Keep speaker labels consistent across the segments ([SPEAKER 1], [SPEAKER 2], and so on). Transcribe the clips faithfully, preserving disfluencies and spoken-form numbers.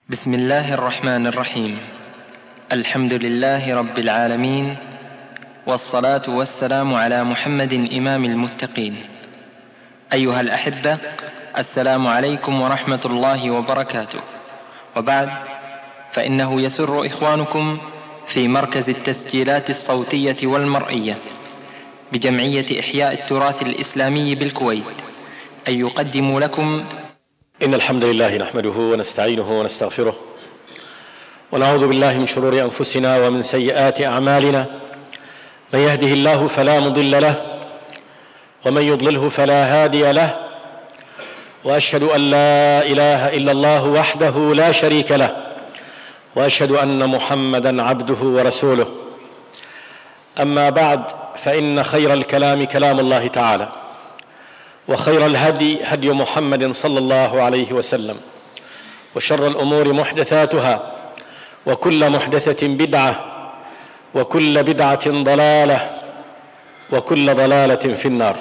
[SPEAKER 1] بسم الله الرحمن الرحيم. الحمد لله رب العالمين، والصلاة والسلام على محمد إمام المتقين. أيها الأحبة، السلام عليكم ورحمة الله وبركاته. وبعد، فإنه يسر إخوانكم في مركز التسجيلات الصوتية والمرئية بجمعية إحياء التراث الإسلامي بالكويت أن يقدموا لكم
[SPEAKER 2] إن الحمد لله نحمده ونستعينه ونستغفره، ونعوذ بالله من شرور أنفسنا ومن سيئات أعمالنا. من يهده الله فلا مضل له، ومن يضلله فلا هادي له، وأشهد أن لا إله إلا الله وحده لا شريك له، وأشهد أن محمدًا عبده ورسوله. أما بعد، فإن خير الكلام كلام الله تعالى، وخير الهدي هدي محمد صلى الله عليه وسلم، وشر الأمور محدثاتها، وكل محدثة بدعة، وكل بدعة ضلالة، وكل ضلالة في النار.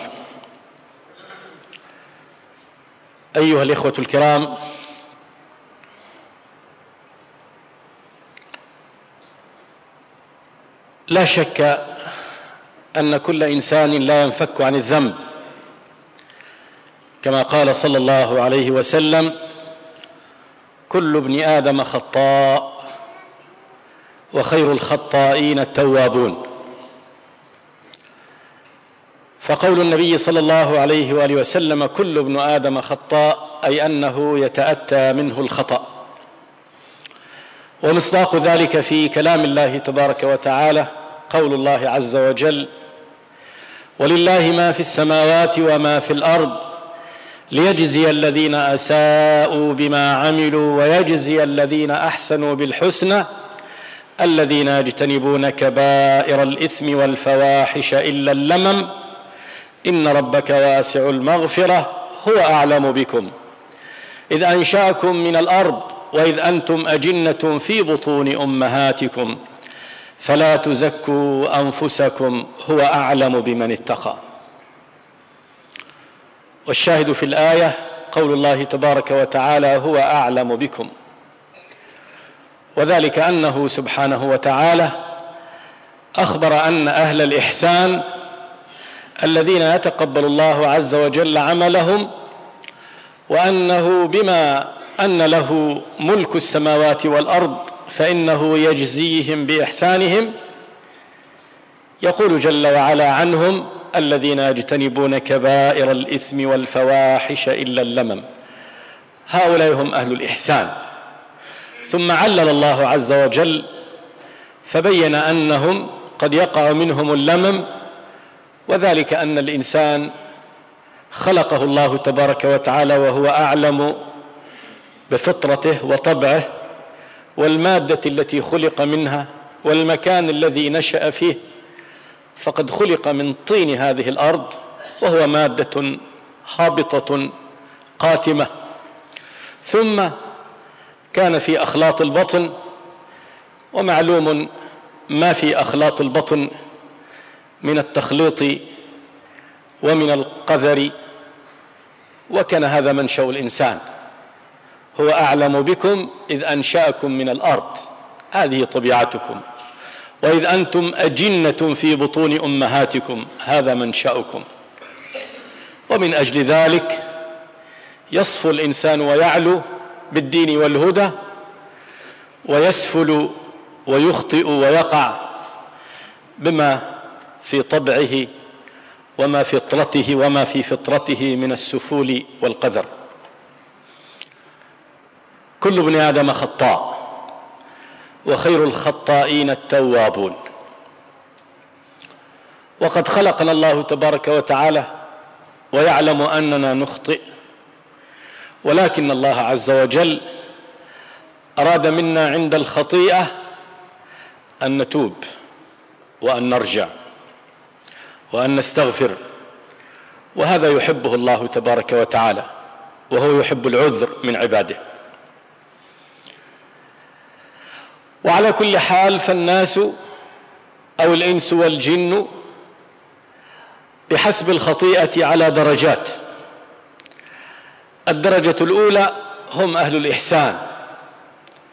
[SPEAKER 2] أيها الإخوة الكرام، لا شك أن كل إنسان لا ينفك عن الذنب، كما قال صلى الله عليه وسلم: كل ابن آدم خطاء، وخير الخطائين التوابون. فقول النبي صلى الله عليه وآله وسلم كل ابن آدم خطاء، أي أنه يتأتى منه الخطأ. ومصداق ذلك في كلام الله تبارك وتعالى قول الله عز وجل: ولله ما في السماوات وما في الأرض ليجزي الذين أساءوا بما عملوا ويجزي الذين أحسنوا بالحسنى الذين يجتنبون كبائر الإثم والفواحش إلا اللمم إن ربك واسع المغفرة هو أعلم بكم إذ أنشأكم من الأرض وإذ أنتم أجنة في بطون أمهاتكم فلا تزكوا أنفسكم هو أعلم بمن اتقى. والشاهد في الآية قول الله تبارك وتعالى: هو أعلم بكم، وذلك أنه سبحانه وتعالى أخبر أن أهل الإحسان الذين يتقبل الله عز وجل عملهم، وأنه بما أن له ملك السماوات والأرض فإنه يجزيهم بإحسانهم. يقول جل وعلا عنهم: الذين يجتنبون كبائر الإثم والفواحش إلا اللمم. هؤلاء هم أهل الإحسان. ثم علل الله عز وجل فبين أنهم قد يقع منهم اللمم، وذلك أن الإنسان خلقه الله تبارك وتعالى وهو أعلم بفطرته وطبعه والمادة التي خلق منها والمكان الذي نشأ فيه، فقد خلق من طين هذه الأرض، وهو مادة هابطة قاتمة. ثم كان في أخلاط البطن، ومعلوم ما في أخلاط البطن من التخليط ومن القذر، وكان هذا منشأ الإنسان. هو أعلم بكم إذ أنشأكم من الأرض، هذه طبيعتكم، وإذ أنتم أجنة في بطون أمهاتكم، هذا منشأكم. ومن أجل ذلك يصفو الإنسان ويعلو بالدين والهدى، ويسفل ويخطئ ويقع بما في طبعه وما في فطرته وما في فطرته من السفول والقذر. كل ابن آدم خطاء، وخير الخطائين التوابون. وقد خلقنا الله تبارك وتعالى ويعلم أننا نخطئ، ولكن الله عز وجل أراد منا عند الخطيئة أن نتوب وأن نرجع وأن نستغفر، وهذا يحبه الله تبارك وتعالى، وهو يحب العذر من عباده. وعلى كل حال، فالناس أو الإنس والجن بحسب الخطيئة على درجات. الدرجة الأولى هم أهل الإحسان،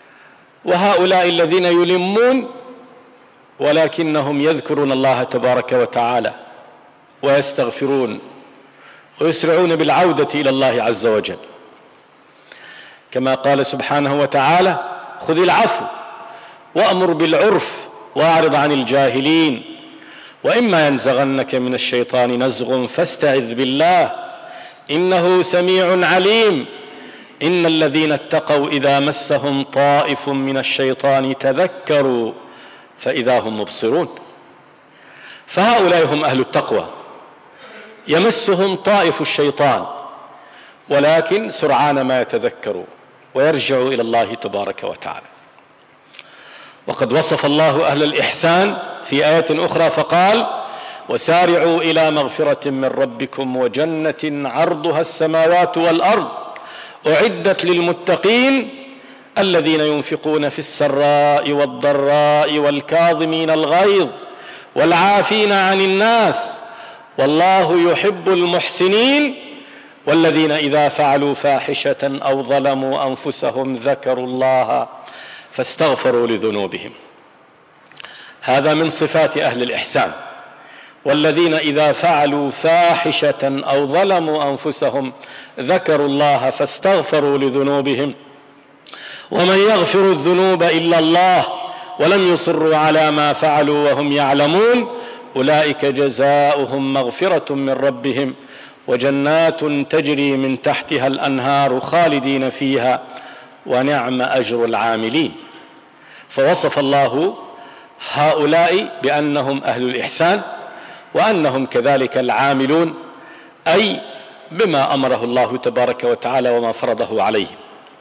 [SPEAKER 2] وهؤلاء الذين يلمون ولكنهم يذكرون الله تبارك وتعالى ويستغفرون ويسرعون بالعودة إلى الله عز وجل، كما قال سبحانه وتعالى: خذ العفو وأمر بالعرف وأعرض عن الجاهلين وإما ينزغنك من الشيطان نزغ فاستعذ بالله إنه سميع عليم إن الذين اتقوا إذا مسهم طائف من الشيطان تذكروا فإذا هم مبصرون. فهؤلاء هم أهل التقوى، يمسهم طائف الشيطان ولكن سرعان ما يتذكروا ويرجعوا إلى الله تبارك وتعالى. وقد وصف الله أهل الإحسان في آية أخرى فقال: وسارعوا إلى مغفرة من ربكم وجنة عرضها السماوات والأرض أعدت للمتقين الذين ينفقون في السراء والضراء والكاظمين الغيظ والعافين عن الناس والله يحب المحسنين والذين إذا فعلوا فاحشة أو ظلموا أنفسهم ذكروا الله فاستغفروا لذنوبهم. هذا من صفات أهل الإحسان: والذين إذا فعلوا فاحشة أو ظلموا أنفسهم ذكروا الله فاستغفروا لذنوبهم ومن يغفر الذنوب إلا الله ولم يصروا على ما فعلوا وهم يعلمون أولئك جزاؤهم مغفرة من ربهم وجنات تجري من تحتها الأنهار خالدين فيها ونعم أجر العاملين. فوصف الله هؤلاء بأنهم أهل الإحسان وأنهم كذلك العاملون، أي بما أمره الله تبارك وتعالى وما فرضه عليهم.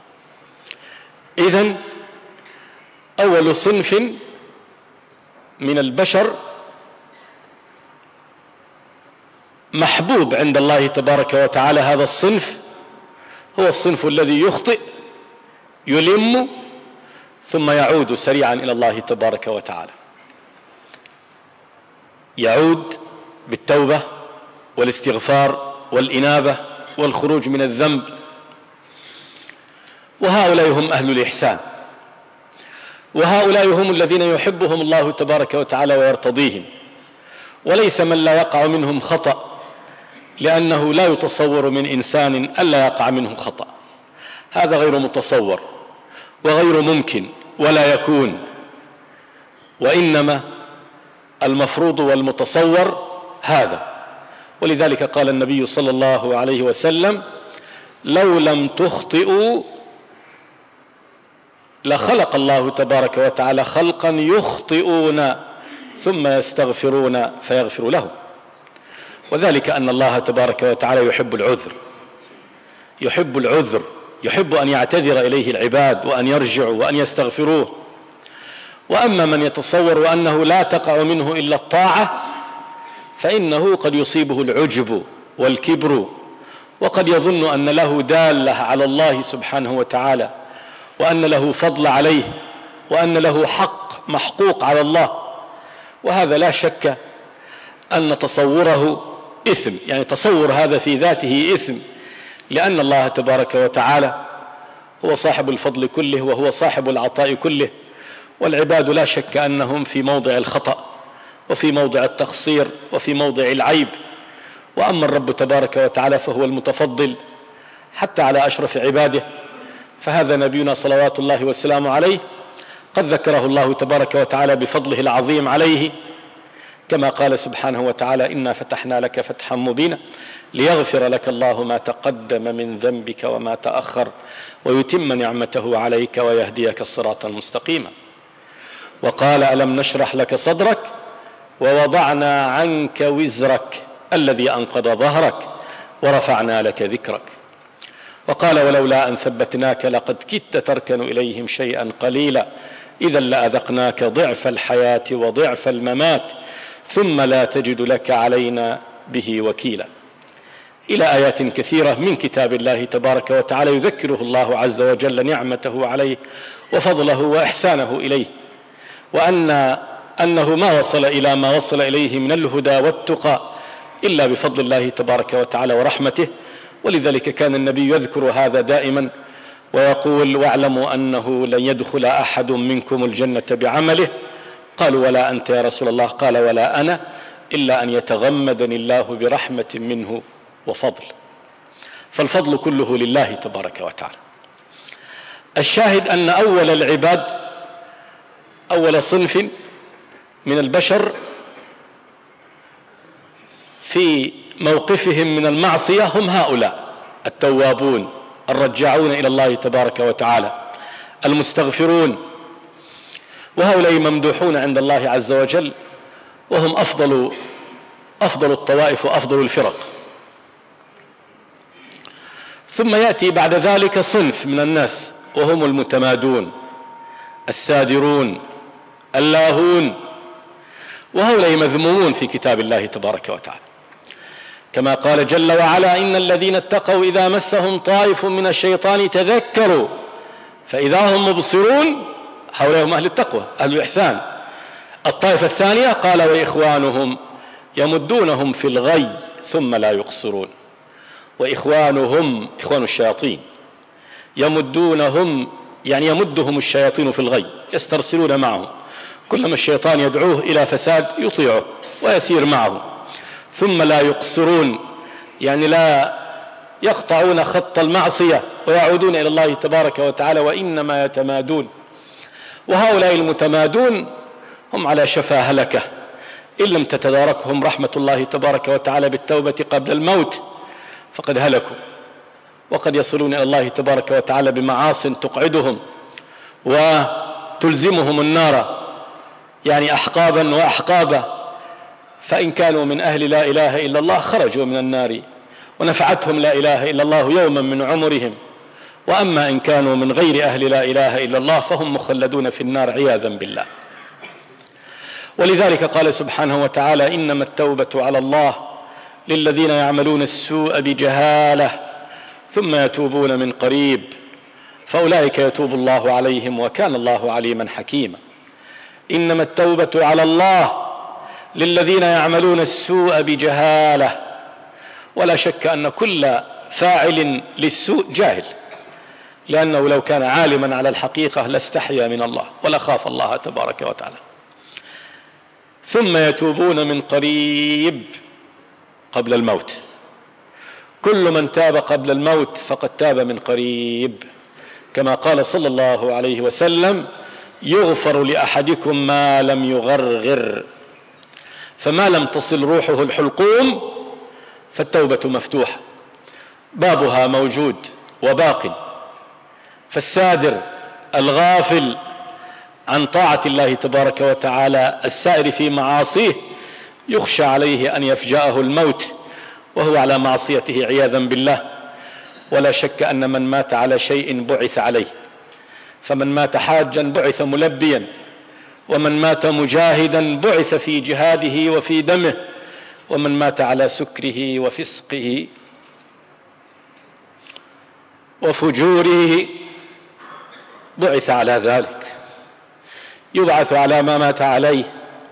[SPEAKER 2] إذن أول صنف من البشر محبوب عند الله تبارك وتعالى، هذا الصنف هو الصنف الذي يخطئ يلم ثم يعود سريعا إلى الله تبارك وتعالى، يعود بالتوبة والاستغفار والإنابة والخروج من الذنب. وهؤلاء هم أهل الإحسان، وهؤلاء هم الذين يحبهم الله تبارك وتعالى ويرتضيهم، وليس من لا يقع منهم خطأ، لأنه لا يتصور من إنسان ألا يقع منه خطأ، هذا غير متصور وغير ممكن ولا يكون، وإنما المفروض والمتصور هذا. ولذلك قال النبي صلى الله عليه وسلم: لو لم تخطئوا لخلق الله تبارك وتعالى خلقا يخطئون ثم يستغفرون فيغفر لهم. وذلك أن الله تبارك وتعالى يحب العذر، يحب العذر يحب أن يعتذر إليه العباد وأن يرجعوا وأن يستغفروه. وأما من يتصور أنه لا تقع منه إلا الطاعة فإنه قد يصيبه العجب والكبر، وقد يظن أن له دالة على الله سبحانه وتعالى، وأن له فضل عليه، وأن له حق محقوق على الله. وهذا لا شك أن تصوره إثم، يعني تصور هذا في ذاته إثم، لأن الله تبارك وتعالى هو صاحب الفضل كله وهو صاحب العطاء كله، والعباد لا شك أنهم في موضع الخطأ وفي موضع التقصير وفي موضع العيب. وأما الرب تبارك وتعالى فهو المتفضل حتى على أشرف عباده، فهذا نبينا صلوات الله والسلام عليه قد ذكره الله تبارك وتعالى بفضله العظيم عليه، كما قال سبحانه وتعالى: إنا فتحنا لك فتحا مبينا ليغفر لك الله ما تقدم من ذنبك وما تأخر ويتم نعمته عليك ويهديك الصراط المستقيم. وقال: ألم نشرح لك صدرك ووضعنا عنك وزرك الذي أنقض ظهرك ورفعنا لك ذكرك. وقال: ولولا أن ثبتناك لقد كدت تركن إليهم شيئا قليلا إذا لأذقناك ضعف الحياة وضعف الممات ثم لا تجد لك علينا به وكيلا. إلى آيات كثيرة من كتاب الله تبارك وتعالى يذكره الله عز وجل نعمته عليه وفضله وإحسانه إليه، وأن أنه ما وصل إلى ما وصل إليه من الهدى والتقى إلا بفضل الله تبارك وتعالى ورحمته. ولذلك كان النبي يذكر هذا دائما: ويقول واعلموا أنه لن يدخل أحد منكم الجنة بعمله. قالوا ولا أنت يا رسول الله؟ قال ولا أنا إلا أن يتغمدني الله برحمة منه وفضل. فالفضل كله لله تبارك وتعالى. الشاهد أن أول العباد، أول صنف من البشر في موقفهم من المعصية هم هؤلاء التوابون الرجاعون إلى الله تبارك وتعالى المستغفرون، وهؤلاء ممدوحون عند الله عز وجل، وهم أفضل أفضل الطوائف وأفضل الفرق. ثم يأتي بعد ذلك صنف من الناس وهم المتمادون السادرون اللاهون، وهؤلاء مذمومون في كتاب الله تبارك وتعالى، كما قال جل وعلا إن الذين اتقوا إذا مسهم طائف من الشيطان تذكروا فإذا هم مبصرون. هؤلاء هم أهل التقوى أهل الإحسان. الطائفة الثانية قال وإخوانهم يمدونهم في الغي ثم لا يقصرون. وإخوانهم إخوان الشياطين يمدونهم يعني يمدهم الشياطين في الغي، يسترسلون معهم، كلما الشيطان يدعوه إلى فساد يطيعه ويسير معه. ثم لا يقصرون يعني لا يقطعون خط المعصية ويعودون إلى الله تبارك وتعالى، وإنما يتمادون. وهؤلاء المتمادون هم على شفا هلكة إن لم تتداركهم رحمة الله تبارك وتعالى بالتوبة قبل الموت فقد هلكوا، وقد يصلون إلى الله تبارك وتعالى بمعاص تقعدهم وتلزمهم النار يعني أحقابا وأحقابا. فإن كانوا من أهل لا إله إلا الله خرجوا من النار ونفعتهم لا إله إلا الله يوما من عمرهم، وأما إن كانوا من غير أهل لا إله إلا الله فهم مخلدون في النار عياذا بالله. ولذلك قال سبحانه وتعالى إنما التوبة على الله للذين يعملون السوء بجهالة ثم يتوبون من قريب فأولئك يتوب الله عليهم وكان الله عليما حكيما. إنما التوبة على الله للذين يعملون السوء بجهالة، ولا شك أن كل فاعل للسوء جاهل، لأنه لو كان عالما على الحقيقة لاستحيا من الله ولا خاف الله تبارك وتعالى. ثم يتوبون من قريب قبل الموت، كل من تاب قبل الموت فقد تاب من قريب، كما قال صلى الله عليه وسلم يغفر لأحدكم ما لم يغرغر، فما لم تصل روحه الحلقوم فالتوبة مفتوحة بابها موجود وباق. فالسادر الغافل عن طاعة الله تبارك وتعالى السائر في معاصيه يخشى عليه أن يفجأه الموت وهو على معصيته عياذا بالله. ولا شك أن من مات على شيء بعث عليه، فمن مات حاجا بعث ملبيا، ومن مات مجاهدا بعث في جهاده وفي دمه، ومن مات على سكره وفسقه وفجوره بعث على ذلك، يبعث على ما مات عليه.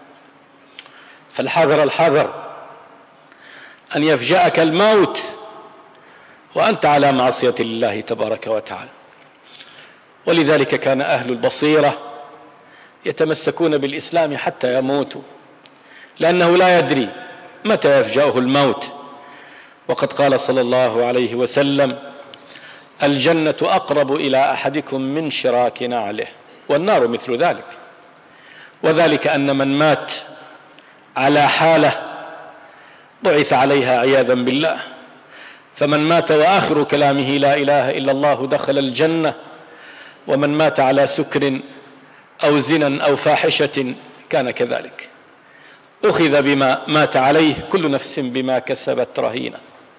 [SPEAKER 2] فالحذر الحذر أن يفجأك الموت وأنت على معصية الله تبارك وتعالى. ولذلك كان أهل البصيرة يتمسكون بالإسلام حتى يموتوا، لأنه لا يدري متى يفجأه الموت. وقد قال صلى الله عليه وسلم الجنة أقرب إلى أحدكم من شراك نعله، والنار مثل ذلك. وذلك أن من مات على حالة بعث عليها عياذا بالله. فمن مات وآخر كلامه لا إله إلا الله دخل الجنة، ومن مات على سكر أو زنا أو فاحشة كان كذلك، أخذ بما مات عليه، كل نفس بما كسبت رهينة.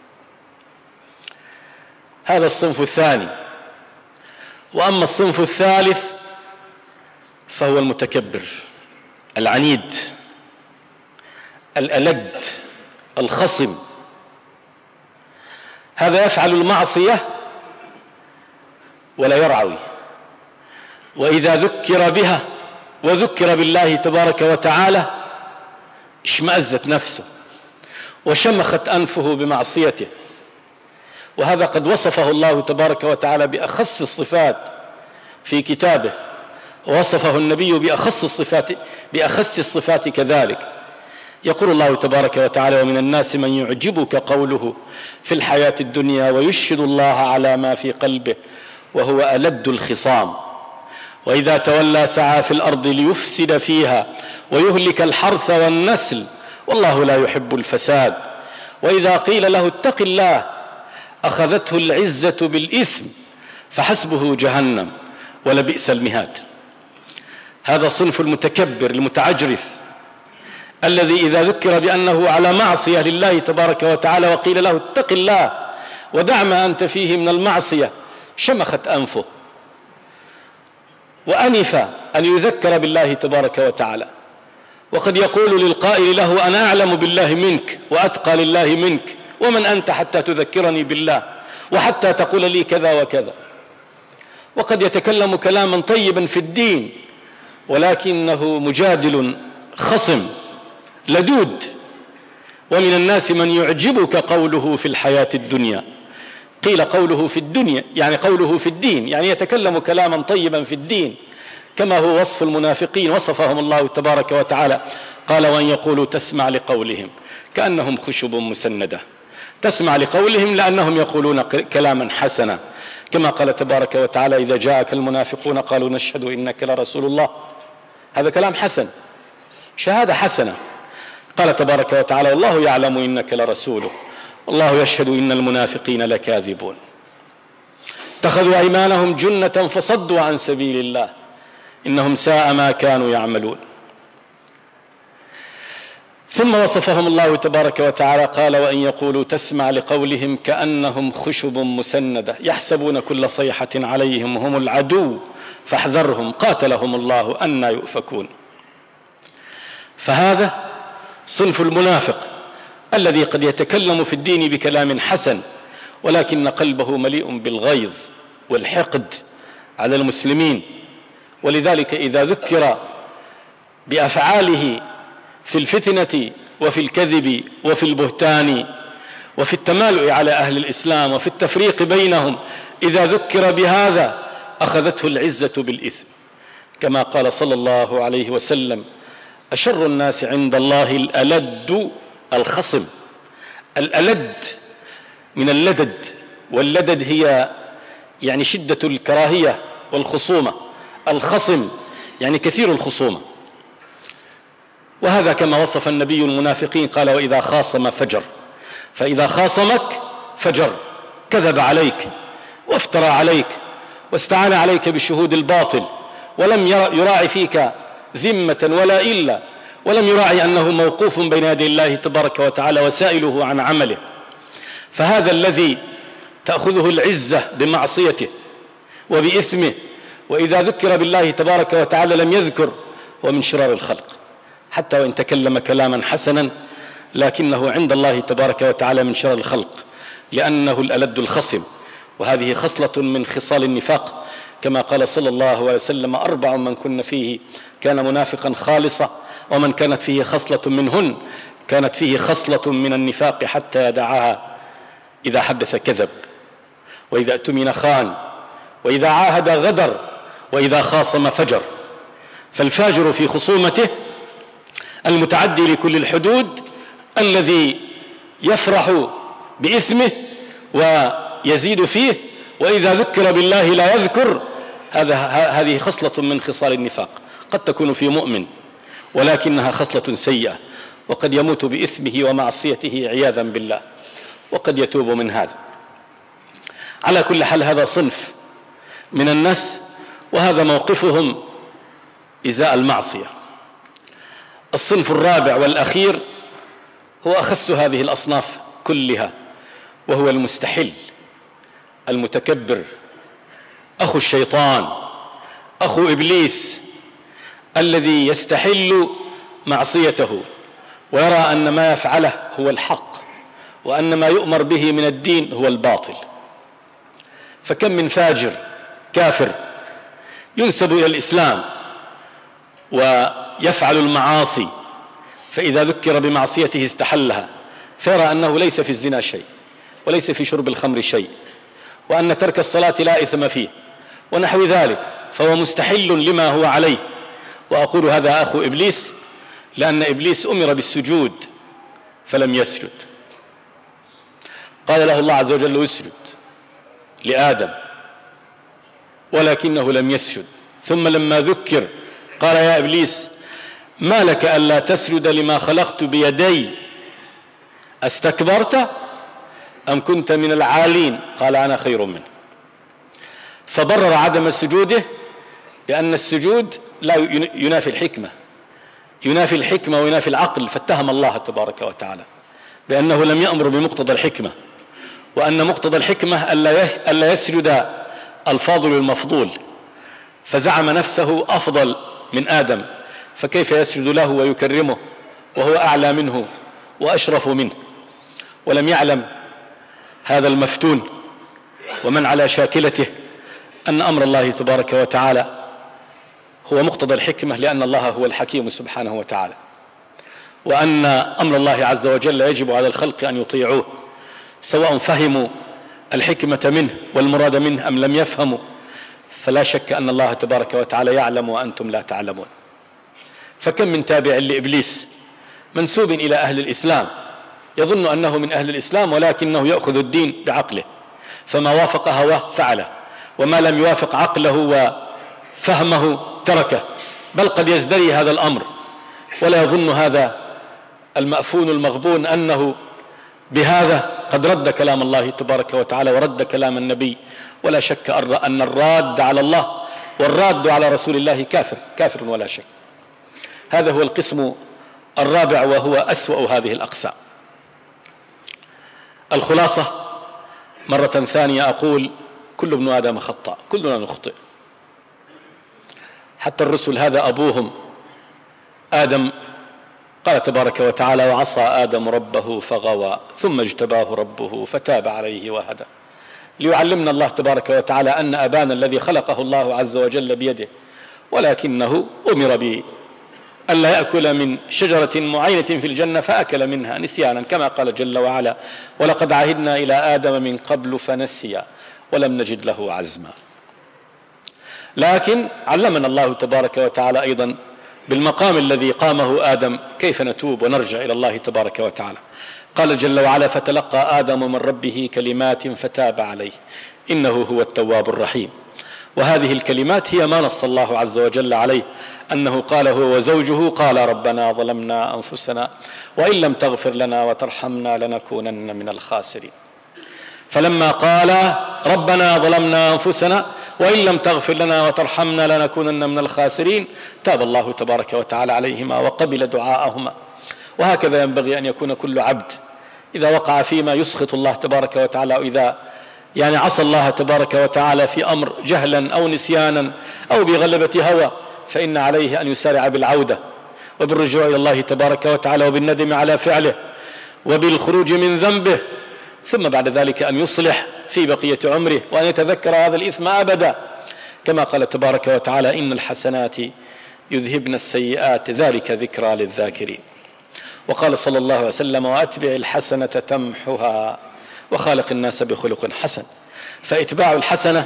[SPEAKER 2] هذا الصنف الثاني. وأما الصنف الثالث فهو المتكبر العنيد الألد الخصم. هذا يفعل المعصية ولا يرعوي، وإذا ذكر بها وذكر بالله تبارك وتعالى اشمأزت نفسه وشمخت أنفه بمعصيته، وهذا قد وصفه الله تبارك وتعالى بأخص الصفات في كتابه، ووصفه النبي بأخص الصفات بأخص الصفات كذلك. يقول الله تبارك وتعالى: ومن الناس من يعجبك قوله في الحياة الدنيا ويشهد الله على ما في قلبه وهو ألد الخصام، وإذا تولى سعى في الأرض ليفسد فيها ويهلك الحرث والنسل والله لا يحب الفساد، وإذا قيل له اتق الله أخذته العزة بالإثم فحسبه جهنم ولبئس المهاد. هذا صنف المتكبر المتعجرف الذي إذا ذكر بأنه على معصية لله تبارك وتعالى وقيل له اتق الله ودع ما أنت فيه من المعصية شمخت أنفه وأنف أن يذكر بالله تبارك وتعالى. وقد يقول للقائل له: أنا أعلم بالله منك وأتقى لله منك، ومن أنت حتى تذكرني بالله وحتى تقول لي كذا وكذا. وقد يتكلم كلاما طيبا في الدين ولكنه مجادل خصم لدود. ومن الناس من يعجبك قوله في الحياة الدنيا، قيل قوله في الدنيا يعني قوله في الدين، يعني يتكلم كلاما طيبا في الدين، كما هو وصف المنافقين وصفهم الله تبارك وتعالى. قال: وأن يقولوا تسمع لقولهم كأنهم خشب مسندة. تسمع لقولهم لأنهم يقولون كلاما حسنا، كما قال تبارك وتعالى: إذا جاءك المنافقون قالوا نشهد إنك لرسول الله. هذا كلام حسن، شهادة حسنة. قال تبارك وتعالى: والله يعلم إنك لرسوله والله يشهد إن المنافقين لكاذبون. اتخذوا أيمانهم جنة فصدوا عن سبيل الله إنهم ساء ما كانوا يعملون. ثم وصفهم الله تبارك وتعالى قال: وإن يقولوا تسمع لقولهم كأنهم خشب مسندة يحسبون كل صيحة عليهم هم العدو فاحذرهم قاتلهم الله أنى يؤفكون. فهذا صنف المنافق الذي قد يتكلم في الدين بكلام حسن ولكن قلبه مليء بالغيظ والحقد على المسلمين. ولذلك إذا ذكر بأفعاله في الفتنة وفي الكذب وفي البهتان وفي التمالؤ على أهل الإسلام وفي التفريق بينهم، إذا ذكر بهذا أخذته العزة بالإثم، كما قال صلى الله عليه وسلم: أشر الناس عند الله الألد الخصم. الألد من اللدد، واللدد هي يعني شدة الكراهية والخصومة. الخصم يعني كثير الخصومة. وهذا كما وصف النبي المنافقين قال: وإذا خاصم فجر. فإذا خاصمك فجر، كذب عليك وافترى عليك واستعان عليك بالشهود الباطل، ولم يراعي فيك ذمة ولا إلا، ولم يراعي أنه موقوف بين يدي الله تبارك وتعالى وسائله عن عمله. فهذا الذي تأخذه العزة بمعصيته وبإثمه، وإذا ذكر بالله تبارك وتعالى لم يذكر، ومن شرار الخلق. حتى وإن تكلم كلاما حسنا لكنه عند الله تبارك وتعالى من شرار الخلق، لأنه الألد الخصم. وهذه خصلة من خصال النفاق، كما قال صلى الله عليه وسلم: أربع من كن فيه كان منافقا خالصة، ومن كانت فيه خصلة منهن كانت فيه خصلة من النفاق حتى يدعها: إذا حدث كذب، وإذا اؤتمن خان، وإذا عاهد غدر، وإذا خاصم فجر. فالفاجر في خصومته المتعدي لكل الحدود الذي يفرح بإثمه ويزيد فيه، وإذا ذكر بالله لا يذكر. هذا هذه خصلة من خصال النفاق، قد تكون في مؤمن ولكنها خصلة سيئة، وقد يموت بإثمه ومعصيته عياذا بالله، وقد يتوب من هذا. على كل حال هذا صنف من الناس، وهذا موقفهم إزاء المعصية. الصنف الرابع والأخير هو أخس هذه الأصناف كلها، وهو المستحل المتكبر، أخو الشيطان، أخو إبليس، الذي يستحل معصيته ويرى أن ما يفعله هو الحق، وأن ما يؤمر به من الدين هو الباطل. فكم من فاجر كافر ينسب إلى الإسلام ويفعل المعاصي، فإذا ذكر بمعصيته استحلها، فيرى أنه ليس في الزنا شيء، وليس في شرب الخمر شيء، وأن ترك الصلاة لا إثم فيه ونحو ذلك، فهو مستحل لما هو عليه. وأقول هذا أخو إبليس، لأن إبليس أمر بالسجود فلم يسجد، قال له الله عز وجل اسجد لآدم ولكنه لم يسجد، ثم لما ذكر قال يا إبليس ما لك ألا تسجد لما خلقت بيدي، استكبرت أم كنت من العالين؟ قال أنا خير منه. فبرر عدم سجوده لأن السجود لا ينافي الحكمة، ينافي الحكمة وينافي العقل، فاتهم الله تبارك وتعالى بأنه لم يأمر بمقتضى الحكمة، وأن مقتضى الحكمة ألا يسجد الفاضل المفضول، فزعم نفسه أفضل من آدم، فكيف يسجد له ويكرمه وهو أعلى منه وأشرف منه؟ ولم يعلم هذا المفتون ومن على شاكلته أن أمر الله تبارك وتعالى هو مقتضى الحكمة، لأن الله هو الحكيم سبحانه وتعالى، وأن أمر الله عز وجل يجب على الخلق أن يطيعوه سواء فهموا الحكمة منه والمراد منه أم لم يفهموا، فلا شك أن الله تبارك وتعالى يعلم وأنتم لا تعلمون. فكم من تابع لإبليس منسوب إلى أهل الإسلام يظن أنه من أهل الإسلام، ولكنه يأخذ الدين بعقله، فما وافق هواه فعله، وما لم يوافق عقله وفهمه تركه، بل قد يزدري هذا الأمر ولا يظن هذا المأفون المغبون أنه بهذا قد رد كلام الله تبارك وتعالى ورد كلام النبي. ولا شك أن الراد على الله والراد على رسول الله كافر كافر ولا شك. هذا هو القسم الرابع وهو أسوأ هذه الأقسام. الخلاصة مرة ثانية أقول كل ابن آدم خطاء، كلنا نخطئ، حتى الرسل هذا أبوهم آدم. قال تبارك وتعالى وعصى آدم ربه فغوى ثم اجتباه ربه فتاب عليه وهدى، ليعلمنا الله تبارك وتعالى أن أبانا الذي خلقه الله عز وجل بيده، ولكنه أمر به ألا يأكل من شجرة معينة في الجنة فأكل منها نسيانا، كما قال جل وعلا ولقد عهدنا إلى آدم من قبل فنسي ولم نجد له عزما. لكن علمنا الله تبارك وتعالى أيضا بالمقام الذي قامه آدم كيف نتوب ونرجع إلى الله تبارك وتعالى. قال جل وعلا فتلقى آدم من ربه كلمات فتاب عليه إنه هو التواب الرحيم. وهذه الكلمات هي ما نص الله عز وجل عليه أنه قال هو وزوجه قال ربنا ظلمنا أنفسنا وإن لم تغفر لنا وترحمنا لنكونن من الخاسرين. فلما قال ربنا ظلمنا أنفسنا وإن لم تغفر لنا وترحمنا لنكونن من الخاسرين تاب الله تبارك وتعالى عليهما وقبل دعاءهما. وهكذا ينبغي أن يكون كل عبد إذا وقع فيما يسخط الله تبارك وتعالى، وإذا يعني عصى الله تبارك وتعالى في أمر جهلا أو نسيانا أو بغلبة هوى، فإن عليه أن يسارع بالعودة وبالرجوع إلى الله تبارك وتعالى وبالندم على فعله وبالخروج من ذنبه، ثم بعد ذلك أن يصلح في بقية عمره وأن يتذكر هذا الإثم أبدا، كما قال تبارك وتعالى إن الحسنات يذهبن السيئات ذلك ذكرى للذاكرين. وقال صلى الله عليه وسلم وأتبع الحسنة تمحها وخالق الناس بخلق حسن. فإتباع الحسنة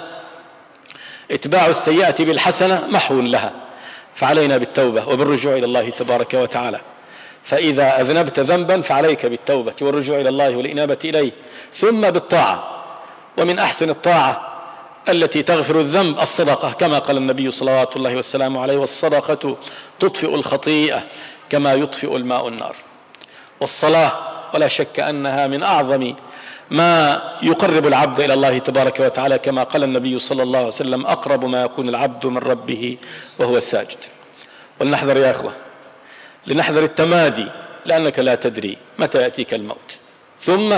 [SPEAKER 2] إتباع السيئة بالحسنة محو لها، فعلينا بالتوبة وبالرجوع إلى الله تبارك وتعالى. فإذا أذنبت ذنبا فعليك بالتوبة والرجوع إلى الله والإنابة إليه، ثم بالطاعة. ومن أحسن الطاعة التي تغفر الذنب الصدقة، كما قال النبي صلوات الله والسلام عليه والصدقة تطفئ الخطيئة كما يطفئ الماء النار. والصلاة ولا شك أنها من أعظم ما يقرب العبد إلى الله تبارك وتعالى، كما قال النبي صلى الله عليه وسلم أقرب ما يكون العبد من ربه وهو ساجد. ولنحذر يا أخوة، لنحذر التمادي لأنك لا تدري متى يأتيك الموت، ثم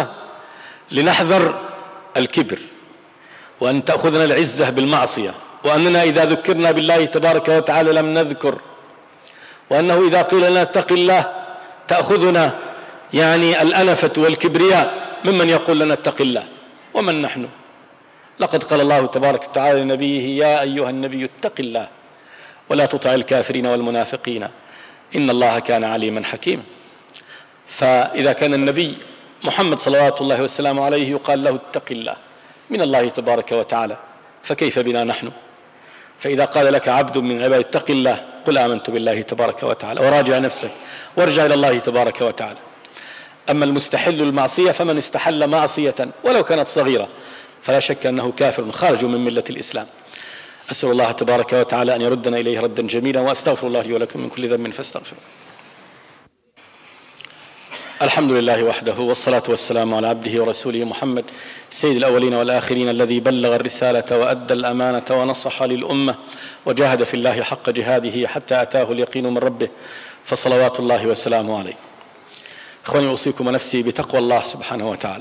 [SPEAKER 2] لنحذر الكبر وأن تأخذنا العزة بالمعصية، وأننا إذا ذكرنا بالله تبارك وتعالى لم نذكر، وأنه إذا قيل لنا اتق الله تأخذنا يعني الأنفة والكبرياء ممن يقول لنا اتق الله. ومن نحن؟ لقد قال الله تبارك وتعالى لنبيه يا أيها النبي اتق الله ولا تطع الكافرين والمنافقين إن الله كان عليما حكيما. فإذا كان النبي محمد صلوات الله وسلامه عليه يقال له اتق الله من الله تبارك وتعالى، فكيف بنا نحن؟ فإذا قال لك عبد من عباد اتق الله قل آمنت بالله تبارك وتعالى، وراجع نفسك وارجع إلى الله تبارك وتعالى. أما المستحل المعصية فمن استحل معصية ولو كانت صغيرة فلا شك أنه كافر خارج من ملة الإسلام. أسأل الله تبارك وتعالى أن يردنا إليه ردا جميلا، وأستغفر الله لي ولكم من كل ذنب فاستغفروه. الحمد لله وحده، والصلاة والسلام على عبده ورسوله محمد سيد الأولين والآخرين، الذي بلغ الرسالة وأدى الأمانة ونصح للأمة وجاهد في الله حق جهاده حتى أتاه اليقين من ربه، فصلوات الله وسلامه عليه. إخواني، أوصيكم ونفسي بتقوى الله سبحانه وتعالى،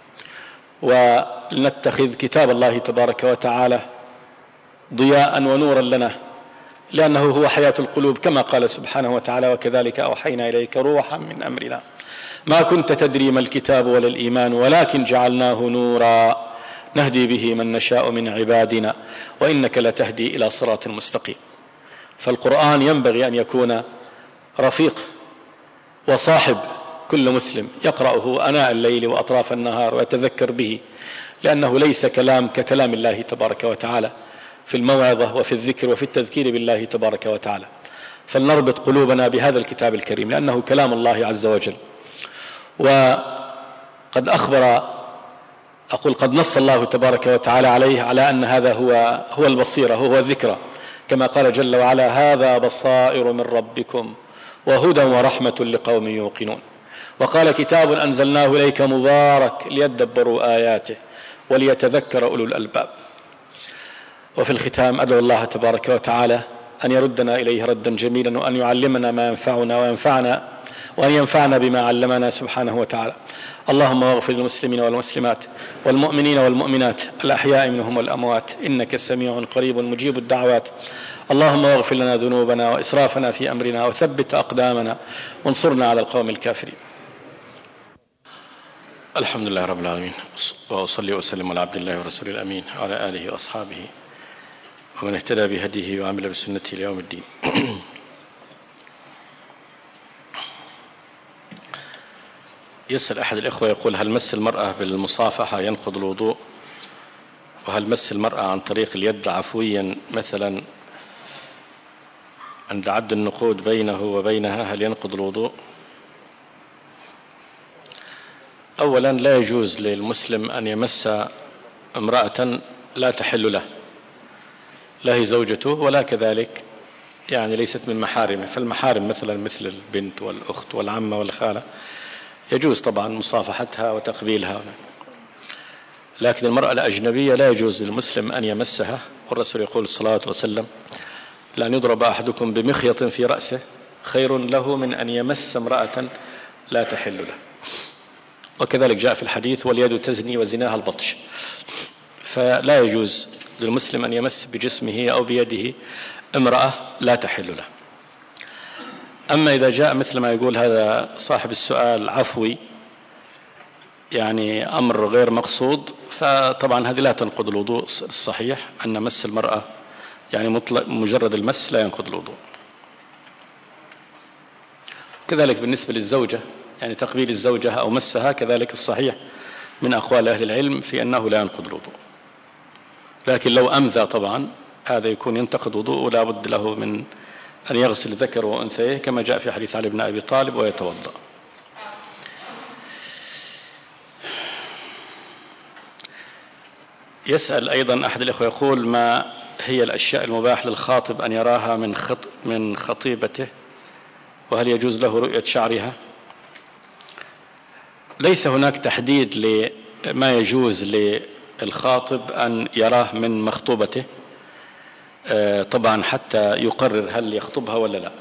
[SPEAKER 2] ولنتخذ كتاب الله تبارك وتعالى ضياء ونورا لنا، لأنه هو حياة القلوب، كما قال سبحانه وتعالى: وكذلك أوحينا إليك روحا من أمرنا ما كنت تدري ما الكتاب ولا الإيمان ولكن جعلناه نورا نهدي به من نشاء من عبادنا وإنك لتهدي إلى صراط مستقيم. فالقرآن ينبغي أن يكون رفيق وصاحب كل مسلم يقرأه آناء الليل وأطراف النهار ويتذكر به، لأنه ليس كلام ككلام الله تبارك وتعالى في الموعظة وفي الذكر وفي التذكير بالله تبارك وتعالى. فلنربط قلوبنا بهذا الكتاب الكريم لأنه كلام الله عز وجل. وقد أخبر أقول قد نص الله تبارك وتعالى عليه على أن هذا هو هو البصيرة، هو الذكرى، كما قال جل وعلا: هذا بصائر من ربكم وهدى ورحمة لقوم يوقنون. وقال: كتاب أنزلناه إليك مبارك ليدبروا آياته وليتذكر أولو الألباب. وفي الختام أدعو الله تبارك وتعالى أن يردنا إليه ردا جميلا، وأن يعلمنا ما ينفعنا وينفعنا وأن ينفعنا بما علمنا سبحانه وتعالى. اللهم اغفر للمسلمين والمسلمات والمؤمنين والمؤمنات الأحياء منهم والأموات، إنك سميع قريب مجيب الدعوات. اللهم اغفر لنا ذنوبنا وإسرافنا في أمرنا وثبت أقدامنا وانصرنا على القوم الكافرين. الحمد لله رب العالمين، وأصلي وأسلم على عبد الله ورسوله الأمين وعلى آله وأصحابه ومن اهتدى بهديه وعمل بسنته ليوم الدين. يسأل أحد الإخوة يقول: هل مس المرأة بالمصافحة ينقض الوضوء؟ وهل مس المرأة عن طريق اليد عفويا مثلا عند عد النقود بينه وبينها هل ينقض الوضوء؟ أولا، لا يجوز للمسلم أن يمس امرأة لا تحل له، لا هي زوجته ولا كذلك يعني ليست من محارمه. فالمحارم مثلا مثل البنت والأخت والعمة والخالة يجوز طبعا مصافحتها وتقبيلها، لكن المرأة الأجنبية لا يجوز للمسلم أن يمسها. والرسول يقول صلى الله عليه وسلم: لأن يضرب أحدكم بمخيط في رأسه خير له من أن يمس امرأة لا تحل له. وكذلك جاء في الحديث: واليد تزني وزناها البطش. فلا يجوز للمسلم أن يمس بجسمه أو بيده امرأة لا تحل له. أما إذا جاء مثل ما يقول هذا صاحب السؤال عفوي، يعني أمر غير مقصود، فطبعا هذه لا تنقض الوضوء. الصحيح أن مس المرأة يعني مطلق مجرد المس لا ينقض الوضوء. كذلك بالنسبة للزوجة، يعني تقبيل الزوجة أو مسها كذلك الصحيح من أقوال أهل العلم في أنه لا ينقض الوضوء. لكن لو أمذى طبعا هذا يكون ينتقض وضوء ولا بد له من أن يغسل ذكره وأنثيه كما جاء في حديث علي بن أبي طالب ويتوضأ. يسأل أيضا أحد الإخوة يقول: ما هي الأشياء المباح للخاطب أن يراها من خط من خطيبته، وهل يجوز له رؤية شعرها؟ ليس هناك تحديد لما يجوز للخاطب أن يراه من مخطوبته طبعا حتى يقرر هل يخطبها ولا لا،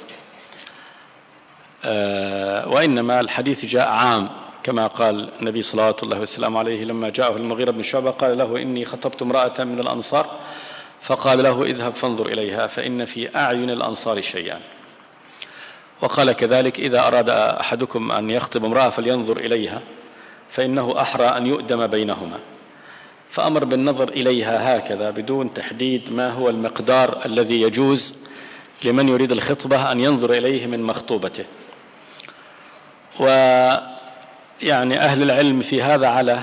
[SPEAKER 2] وإنما الحديث جاء عام كما قال النبي صلى الله عليه وسلم عليه لما جاءه المغيرة بن شعبة قال له: إني خطبت امرأة من الأنصار، فقال له: اذهب فانظر إليها فإن في أعين الأنصار شيئا. وقال كذلك: إذا أراد أحدكم أن يخطب امرأة فلينظر إليها فإنه أحرى أن يؤدم بينهما. فأمر بالنظر إليها هكذا بدون تحديد ما هو المقدار الذي يجوز لمن يريد الخطبة أن ينظر إليه من مخطوبته. يعني أهل العلم في هذا على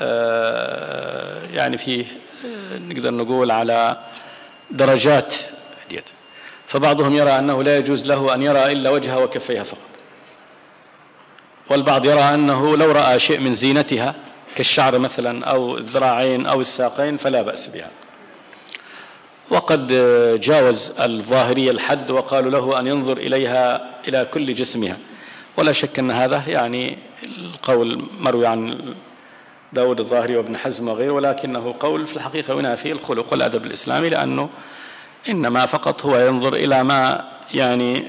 [SPEAKER 2] يعني في نقدر نقول على درجات، فبعضهم يرى أنه لا يجوز له أن يرى إلا وجهها وكفيها فقط، والبعض يرى أنه لو رأى شيء من زينتها كالشعر مثلا أو الذراعين أو الساقين فلا بأس بها. وقد جاوز الظاهرية الحد وقالوا له أن ينظر إليها إلى كل جسمها، ولا شك أن هذا يعني القول مروي عن داود الظاهري وابن حزم وغيره، ولكنه قول في الحقيقة ينافي الخلق والأدب الإسلامي، لأنه إنما فقط هو ينظر إلى ما يعني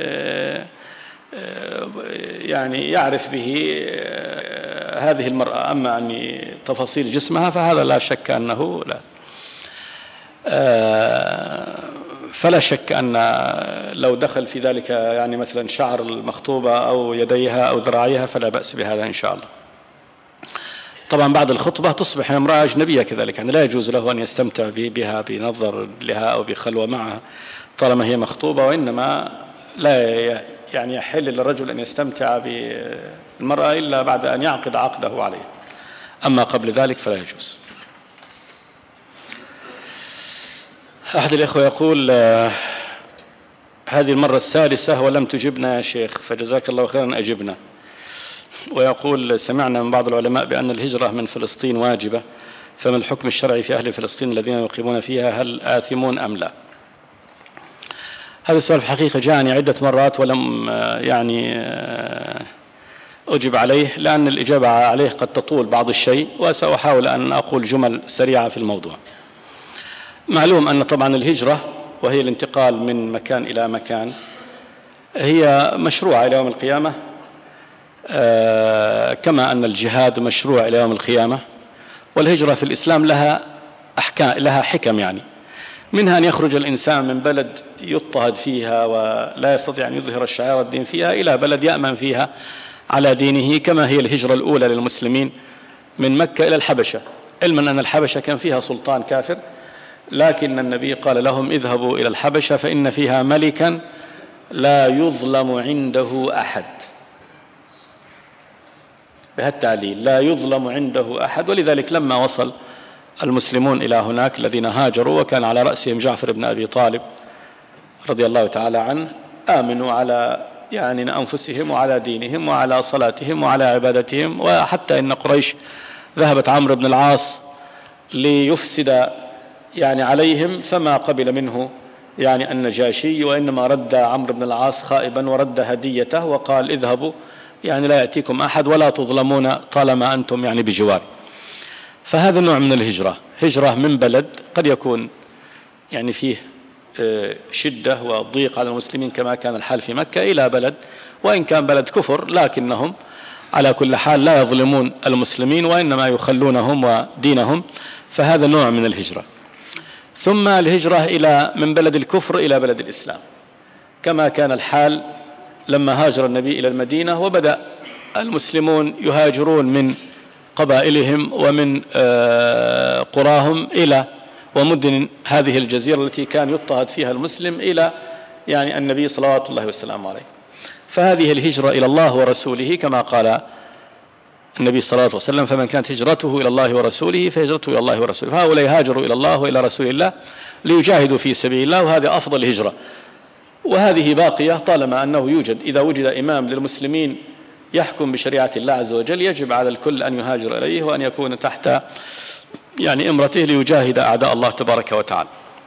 [SPEAKER 2] يعني يعرف به هذه المرأة، أما أن تفاصيل جسمها فهذا لا شك أنه لا. فلا شك أن لو دخل في ذلك يعني مثلا شعر المخطوبة أو يديها أو ذراعيها فلا بأس بهذا إن شاء الله. طبعا بعد الخطبة تصبح امرأة أجنبية كذلك، يعني لا يجوز له أن يستمتع بها بنظر لها أو بخلوة معها طالما هي مخطوبة، وإنما لا يعني يحل للرجل أن يستمتع بالمرأة إلا بعد أن يعقد عقده عليه، أما قبل ذلك فلا يجوز. أحد الإخوة يقول هذه المرة الثالثة ولم تجبنا يا شيخ، فجزاك الله خيرا أجبنا. ويقول سمعنا من بعض العلماء بأن الهجرة من فلسطين واجبة، فما الحكم الشرعي في أهل فلسطين الذين يقيمون فيها، هل آثمون أم لا؟ هذا السؤال في الحقيقة جاءني عدة مرات ولم يعني أجب عليه، لأن الإجابة عليه قد تطول بعض الشيء، وسأحاول أن أقول جمل سريعة في الموضوع. معلوم أن طبعا الهجرة وهي الانتقال من مكان إلى مكان هي مشروعة إلى يوم القيامة، كما أن الجهاد مشروع إلى يوم القيامة. والهجرة في الإسلام لها أحكام، لها حكم، يعني منها أن يخرج الإنسان من بلد يضطهد فيها ولا يستطيع أن يظهر الشعائر الدين فيها إلى بلد يأمن فيها على دينه، كما هي الهجرة الأولى للمسلمين من مكة إلى الحبشة، علما أن الحبشة كان فيها سلطان كافر، لكن النبي قال لهم اذهبوا إلى الحبشة فإن فيها ملكا لا يظلم عنده أحد، بهالتعليل لا يظلم عنده أحد. ولذلك لما وصل المسلمون إلى هناك الذين هاجروا وكان على رأسهم جعفر بن أبي طالب رضي الله تعالى عنه، آمنوا على يعني أنفسهم وعلى دينهم وعلى صلاتهم وعلى عبادتهم، وحتى إن قريش ذهبت عمرو بن العاص ليفسد يعني عليهم، فما قبل منه يعني النجاشي، وإنما رد عمرو بن العاص خائبا ورد هديته وقال اذهبوا يعني لا يأتيكم أحد ولا تظلمون طالما أنتم يعني بجوار. فهذا نوع من الهجرة، هجرة من بلد قد يكون يعني فيه شدة وضيق على المسلمين كما كان الحال في مكة، إلى بلد وإن كان بلد كفر لكنهم على كل حال لا يظلمون المسلمين وإنما يخلونهم ودينهم، فهذا نوع من الهجرة. ثم الهجرة إلى من بلد الكفر إلى بلد الإسلام، كما كان الحال لما هاجر النبي إلى المدينة وبدأ المسلمون يهاجرون من قبائلهم ومن قراهم إلى ومدن هذه الجزيرة التي كان يضطهد فيها المسلم إلى يعني النبي صلوات الله وسلامه عليه. فهذه الهجرة إلى الله ورسوله كما قال النبي صلى الله عليه وسلم فمن كانت هجرته إلى الله ورسوله فهجرته إلى الله ورسوله. فهؤلاء هاجروا إلى الله وإلى رسول الله ليجاهدوا في سبيل الله، وهذا أفضل هجرة، وهذه باقية طالما أنه يوجد. إذا وجد إمام للمسلمين يحكم بشريعة الله عز وجل يجب على الكل أن يهاجر إليه وأن يكون تحت يعني إمرته ليجاهد أعداء الله تبارك وتعالى.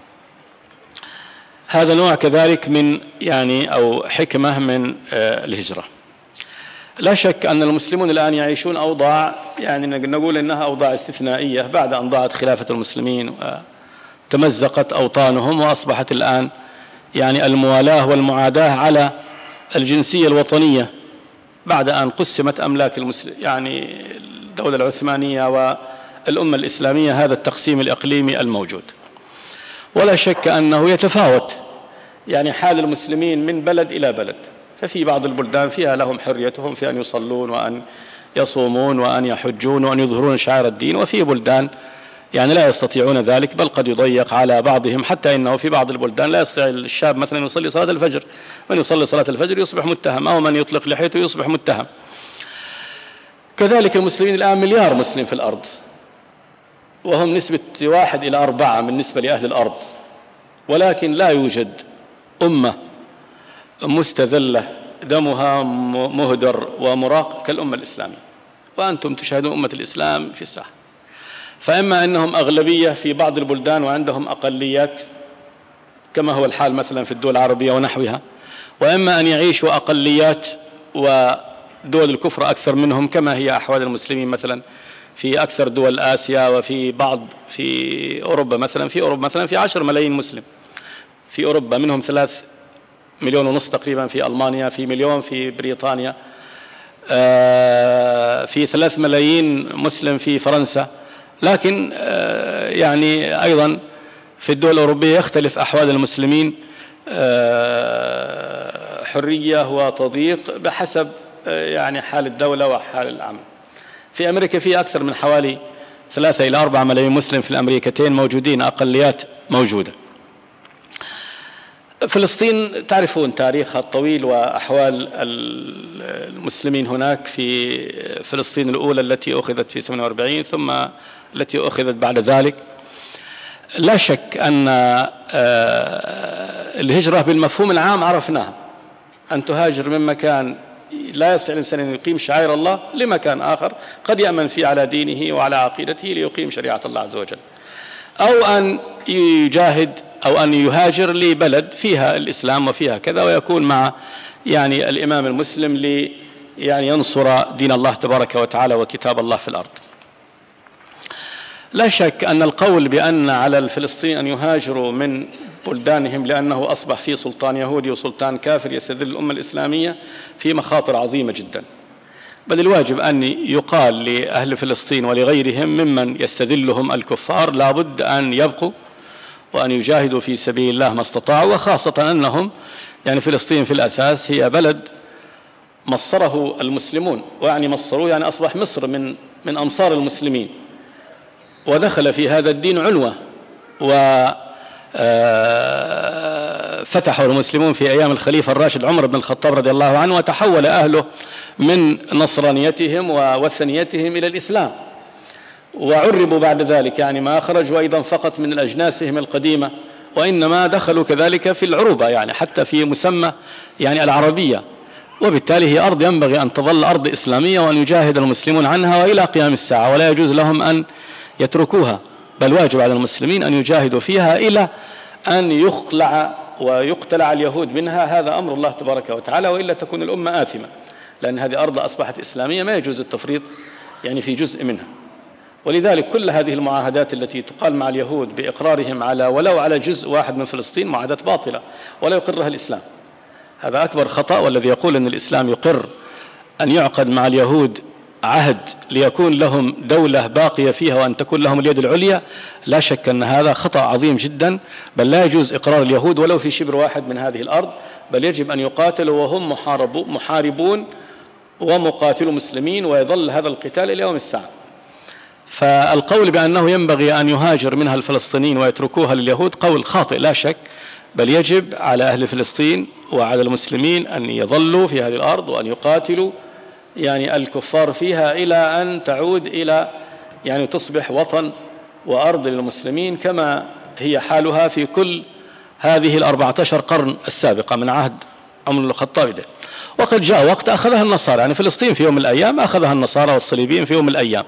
[SPEAKER 2] هذا نوع كذلك من يعني أو حكمة من الهجرة. لا شك أن المسلمون الآن يعيشون أوضاع يعني نقول إنها أوضاع استثنائية بعد أن ضاعت خلافة المسلمين وتمزقت أوطانهم، وأصبحت الآن يعني الموالاة والمعاداة على الجنسية الوطنية بعد أن قسمت أملاك المسلم يعني الدولة العثمانية والأمة الإسلامية، هذا التقسيم الإقليمي الموجود. ولا شك أنه يتفاوت يعني حال المسلمين من بلد إلى بلد، ففي بعض البلدان فيها لهم حريتهم في أن يصلون وأن يصومون وأن يحجون وأن يظهرون شعائر الدين، وفي بلدان يعني لا يستطيعون ذلك، بل قد يضيق على بعضهم حتى إنه في بعض البلدان لا يستطيع الشاب مثلا يصلي صلاة الفجر، من يصلي صلاة الفجر يصبح متهم، أو من يطلق لحيته يصبح متهم. كذلك المسلمين الآن مليار مسلم في الأرض، وهم نسبة واحد إلى أربعة بالنسبة لأهل الأرض، ولكن لا يوجد أمة مستذلة دمها مهدر ومراق كالأمة الإسلامية، وأنتم تشاهدون أمة الإسلام في الساحة. فإما أنهم أغلبية في بعض البلدان وعندهم أقليات كما هو الحال مثلا في الدول العربية ونحوها، وإما أن يعيشوا أقليات ودول الكفر أكثر منهم كما هي أحوال المسلمين مثلا في أكثر دول آسيا، وفي بعض في أوروبا مثلا في أوروبا مثلا في عشر ملايين مسلم في أوروبا، منهم ثلاث مليون ونصف تقريبا في ألمانيا، في مليون في بريطانيا، في ثلاث ملايين مسلم في فرنسا. لكن يعني أيضا في الدول الأوروبية يختلف أحوال المسلمين حرية وتضييق بحسب يعني حال الدولة وحال العمل. في أمريكا في أكثر من حوالي ثلاثة إلى أربعة ملايين مسلم في الأمريكتين موجودين، أقليات موجودة. فلسطين تعرفون تاريخها الطويل وأحوال المسلمين هناك في فلسطين الأولى التي أخذت في ثمانية وأربعين ثم التي أخذت بعد ذلك. لا شك أن الهجرة بالمفهوم العام عرفناها، أن تهاجر من مكان لا يستطيع الإنسان أن يقيم شعائر الله لمكان آخر قد يأمن فيه على دينه وعلى عقيدته ليقيم شريعة الله عز وجل، أو أن يجاهد أو أن يهاجر لبلد فيها الإسلام وفيها كذا ويكون مع يعني الإمام المسلم لي يعني ينصر دين الله تبارك وتعالى وكتاب الله في الأرض. لا شك أن القول بأن على الفلسطينيين أن يهاجروا من بلدانهم لأنه أصبح فيه سلطان يهودي وسلطان كافر يستذل الأمة الإسلامية في مخاطر عظيمة جدا، بل الواجب أن يقال لأهل فلسطين ولغيرهم ممن يستذلهم الكفار لابد أن يبقوا وأن يجاهدوا في سبيل الله ما استطاعوا، وخاصة أنهم يعني فلسطين في الأساس هي بلد مصره المسلمون، ويعني مصروه يعني أصبح مصر من من أمصار المسلمين، ودخل في هذا الدين عنوة، وفتحوا المسلمون في أيام الخليفة الراشد عمر بن الخطاب رضي الله عنه، وتحول أهله من نصرانيتهم ووثنيتهم إلى الإسلام، وعربوا بعد ذلك، يعني ما خرجوا أيضا فقط من أجناسهم القديمة، وإنما دخلوا كذلك في العروبة يعني حتى في مسمى يعني العربية، وبالتالي هي أرض ينبغي أن تظل أرض إسلامية وأن يجاهد المسلمون عنها وإلى قيام الساعة، ولا يجوز لهم أن يتركوها، بل واجب على المسلمين أن يجاهدوا فيها إلى أن يخلع ويقتلع اليهود منها. هذا أمر الله تبارك وتعالى، وإلا تكون الأمة آثمة، لأن هذه أرض أصبحت إسلامية ما يجوز التفريط يعني في جزء منها. ولذلك كل هذه المعاهدات التي تقال مع اليهود بإقرارهم على ولو على جزء واحد من فلسطين معاهدات باطلة ولا يقرها الإسلام، هذا أكبر خطأ. والذي يقول أن الإسلام يقر أن يعقد مع اليهود عهد ليكون لهم دولة باقية فيها وأن تكون لهم اليد العليا، لا شك أن هذا خطأ عظيم جدا، بل لا يجوز إقرار اليهود ولو في شبر واحد من هذه الأرض، بل يجب أن يقاتلوا وهم محاربون ومقاتلوا مسلمين، ويظل هذا القتال إلى يوم الساعة. فالقول بأنه ينبغي أن يهاجر منها الفلسطينيين ويتركوها لليهود قول خاطئ لا شك، بل يجب على أهل فلسطين وعلى المسلمين أن يظلوا في هذه الأرض وأن يقاتلوا يعني الكفار فيها إلى أن تعود إلى يعني تصبح وطن وأرض للمسلمين كما هي حالها في كل هذه الأربعة عشر قرن السابقة من عهد عمر بن الخطاب ده. وقد جاء وقت أخذها النصارى، يعني فلسطين في يوم من الأيام أخذها النصارى والصليبيين في يوم من الأيام،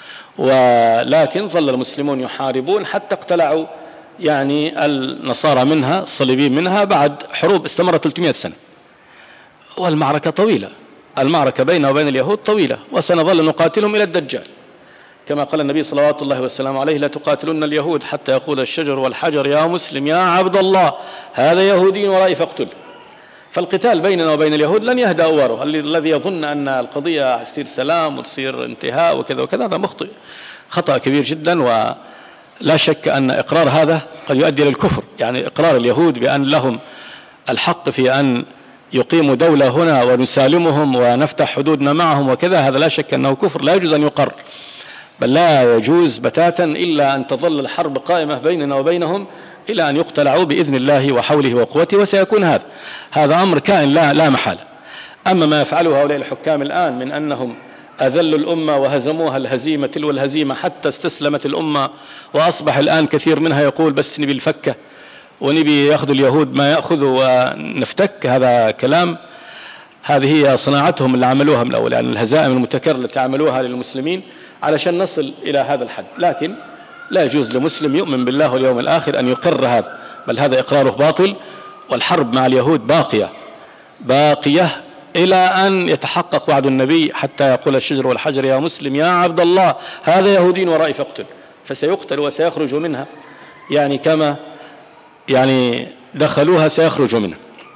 [SPEAKER 2] ولكن ظل المسلمون يحاربون حتى اقتلعوا يعني النصارى منها الصليبيين منها بعد حروب استمرت ثلاثمائة سنة، والمعركة طويلة، المعركة بيننا وبين اليهود طويلة، وسنظل نقاتلهم إلى الدجال كما قال النبي صلوات الله والسلام عليه: لا تقاتلون اليهود حتى يقول الشجر والحجر يا مسلم يا عبد الله هذا يهودي ورائي فاقتله. فالقتال بيننا وبين اليهود لن يهدأ أواره. الذي يظن أن القضية تصير سلام وتصير انتهاء وكذا وكذا هذا مخطئ، خطأ كبير جدا. ولا شك أن إقرار هذا قد يؤدي إلى الكفر، يعني إقرار اليهود بأن لهم الحق في أن يقيموا دولة هنا ونسالمهم ونفتح حدودنا معهم وكذا، هذا لا شك أنه كفر لا يجوز أن يقر، بل لا يجوز بتاتا إلا أن تظل الحرب قائمة بيننا وبينهم إلى أن يقتلعوا بإذن الله وحوله وقوته، وسيكون هذا هذا أمر كائن لا, لا محالة. أما ما يفعله هؤلاء الحكام الآن من أنهم أذلوا الأمة وهزموها الهزيمة تلو الهزيمة حتى استسلمت الأمة، وأصبح الآن كثير منها يقول بس نبي الفكة ونبي يأخذ اليهود ما يأخذوا ونفتك. هذا كلام، هذه هي صناعتهم اللي عملوها من الأول، يعني الهزائم المتكررة التي عملوها للمسلمين علشان نصل إلى هذا الحد. لكن لا يجوز لمسلم يؤمن بالله واليوم الآخر أن يقر هذا، بل هذا إقراره باطل. والحرب مع اليهود باقية باقية إلى أن يتحقق وعد النبي، حتى يقول الشجر والحجر يا مسلم يا عبد الله هذا يهودي ورائي فاقتل، فسيقتل وسيخرج منها، يعني كما يعني دخلوها سيخرج منها.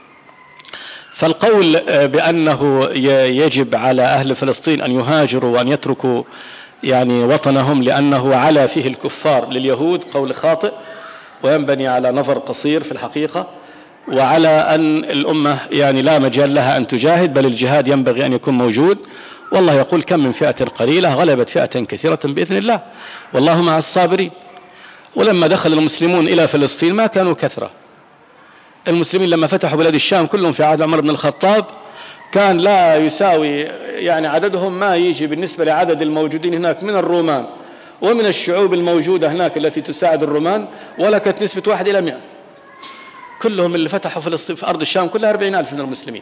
[SPEAKER 2] فالقول بأنه يجب على أهل فلسطين أن يهاجروا وأن يتركوا يعني وطنهم لأنه على فيه الكفار لليهود قول خاطئ، وينبني على نظر قصير في الحقيقة، وعلى أن الأمة يعني لا مجال لها أن تجاهد، بل الجهاد ينبغي أن يكون موجود. والله يقول كم من فئة قليلة غلبت فئة كثيرة بإذن الله والله مع الصابرين. ولما دخل المسلمون إلى فلسطين ما كانوا كثرة. المسلمين لما فتحوا بلاد الشام كلهم في عهد عمر بن الخطاب كان لا يساوي يعني عددهم ما يجي بالنسبة لعدد الموجودين هناك من الرومان ومن الشعوب الموجودة هناك التي تساعد الرومان، ولا كانت نسبة واحد إلى مئة. كلهم اللي فتحوا فلسطين في أرض الشام كلها أربعين ألف من المسلمين،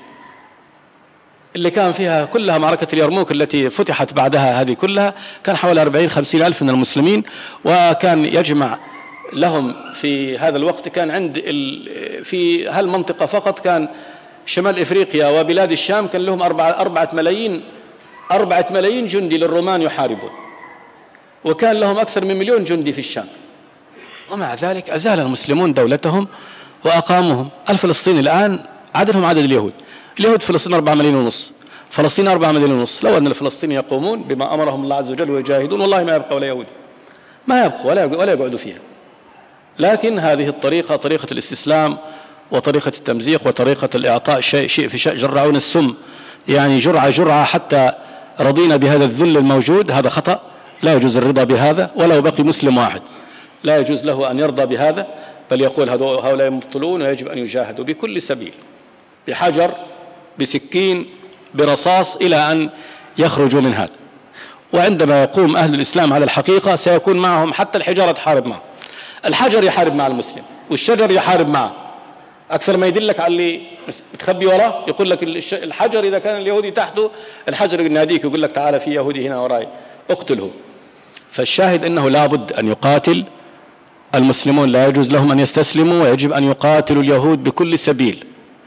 [SPEAKER 2] اللي كان فيها كلها معركة اليرموك التي فتحت بعدها هذه كلها كان حوالي أربعين خمسين ألف من المسلمين. وكان يجمع لهم في هذا الوقت كان عند في هالمنطقة فقط كان شمال إفريقيا وبلاد الشام كان لهم أربعة, أربعة ملايين أربعة ملايين جندي للرومان يحاربون، وكان لهم أكثر من مليون جندي في الشام. ومع ذلك أزال المسلمون دولتهم وأقاموهم. الفلسطيني الآن عددهم عدد اليهود. اليهود فلسطين أربعة ملايين ونص، فلسطين أربعة ملايين ونص. لو أن الفلسطينيين يقومون بما أمرهم الله عز وجل ويجاهدون والله ما يبقى ولا يهود، ما يبقى ولا ولا يقعدوا فيها. لكن هذه الطريقة طريقة الاستسلام وطريقة التمزيق وطريقة الإعطاء شيء شيء في شيء، جرعون السم يعني جرعة جرعة حتى رضينا بهذا الذل الموجود. هذا خطأ، لا يجوز الرضا بهذا ولو بقي مسلم واحد، لا يجوز له أن يرضى بهذا، بل يقول هؤلاء مبطلون ويجب أن يجاهدوا بكل سبيل، بحجر بسكين برصاص، إلى أن يخرجوا من هذا. وعندما يقوم أهل الإسلام على الحقيقة سيكون معهم حتى الحجارة تحارب معه، الحجر يحارب مع المسلم والشجر يحارب معه. أكثر ما يدلك على اللي تخبي وراه يقول لك الحجر إذا كان اليهودي تحته الحجر يناديك يقول لك تعال في يهودي هنا وراي اقتله. فالشاهد أنه لابد أن يقاتل المسلمون، لا يجوز لهم أن يستسلموا، ويجب أن يقاتلوا اليهود بكل سبيل.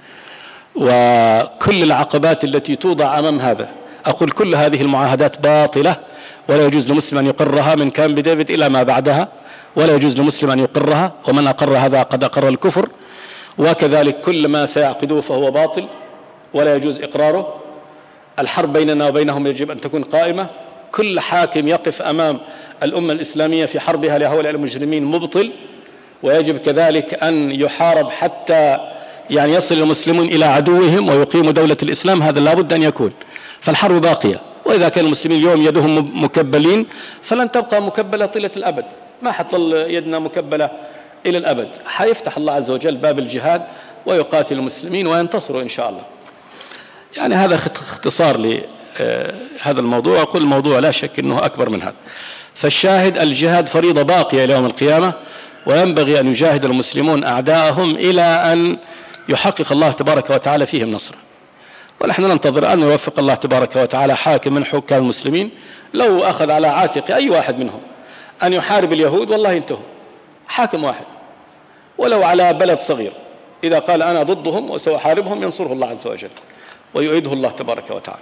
[SPEAKER 2] وكل العقبات التي توضع أمام هذا، أقول كل هذه المعاهدات باطلة، ولا يجوز لمسلم أن يقرها من كامب ديفيد إلى ما بعدها، ولا يجوز لمسلم أن يقرها، ومن أقر هذا قد أقر الكفر. وكذلك كل ما سيعقدوه فهو باطل ولا يجوز إقراره. الحرب بيننا وبينهم يجب أن تكون قائمة. كل حاكم يقف أمام الأمة الإسلامية في حربها لهؤلاء المجرمين مبطل، ويجب كذلك أن يحارب حتى يعني يصل المسلمون إلى عدوهم ويقيموا دولة الإسلام. هذا لابد أن يكون. فالحرب باقية، وإذا كان المسلمين اليوم يدهم مكبلين فلن تبقى مكبلة طيلة الأبد، ما حتظل يدنا مكبلة إلى الأبد. حيفتح الله عز وجل باب الجهاد ويقاتل المسلمين وينتصروا إن شاء الله. يعني هذا اختصار لهذا الموضوع. أقول الموضوع لا شك أنه أكبر من هذا. فالشاهد الجهاد فريضة باقية إلى يوم القيامة، وينبغي أن يجاهد المسلمون أعداءهم إلى أن يحقق الله تبارك وتعالى فيهم نصره. ونحن ننتظر أن يوفق الله تبارك وتعالى حاكم من حكام المسلمين لو أخذ على عاتق أي واحد منهم أن يحارب اليهود والله ينتهوا. حاكم واحد ولو على بلد صغير إذا قال أنا ضدهم وسأحاربهم ينصره الله عز وجل ويؤيده الله تبارك وتعالى.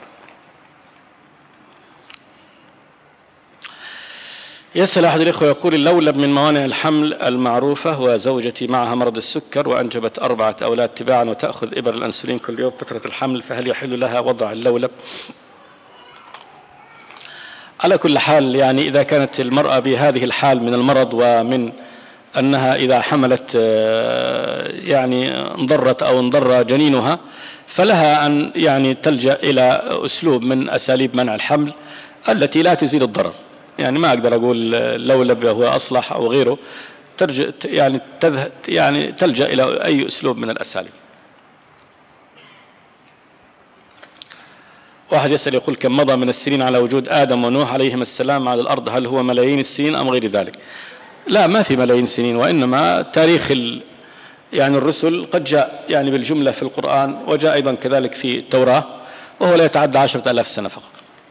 [SPEAKER 2] يسأل أحد الإخوة يقول اللولب من موانع الحمل المعروفة، وزوجتي معها مرض السكر وأنجبت أربعة أولاد تباعا وتأخذ إبر الأنسولين كل يوم فترة الحمل، فهل يحل لها وضع اللولب؟ على كل حال يعني إذا كانت المرأة بهذه الحال من المرض ومن أنها إذا حملت يعني انضرت أو انضر جنينها فلها أن يعني تلجأ إلى أسلوب من أساليب منع الحمل التي لا تزيد الضرر. يعني ما أقدر أقول اللولب هو أصلح أو غيره، ترجع يعني تذهب يعني تلجأ إلى أي أسلوب من الأساليب. واحد يسأل يقول كم مضى من السنين على وجود آدم ونوح عليهما السلام على الأرض، هل هو ملايين السنين أم غير ذلك؟ لا، ما في ملايين السنين، وإنما تاريخ ال يعني الرسل قد جاء يعني بالجملة في القرآن، وجاء أيضا كذلك في التوراة، وهو لا يتعدى عشرة ألاف سنة فقط.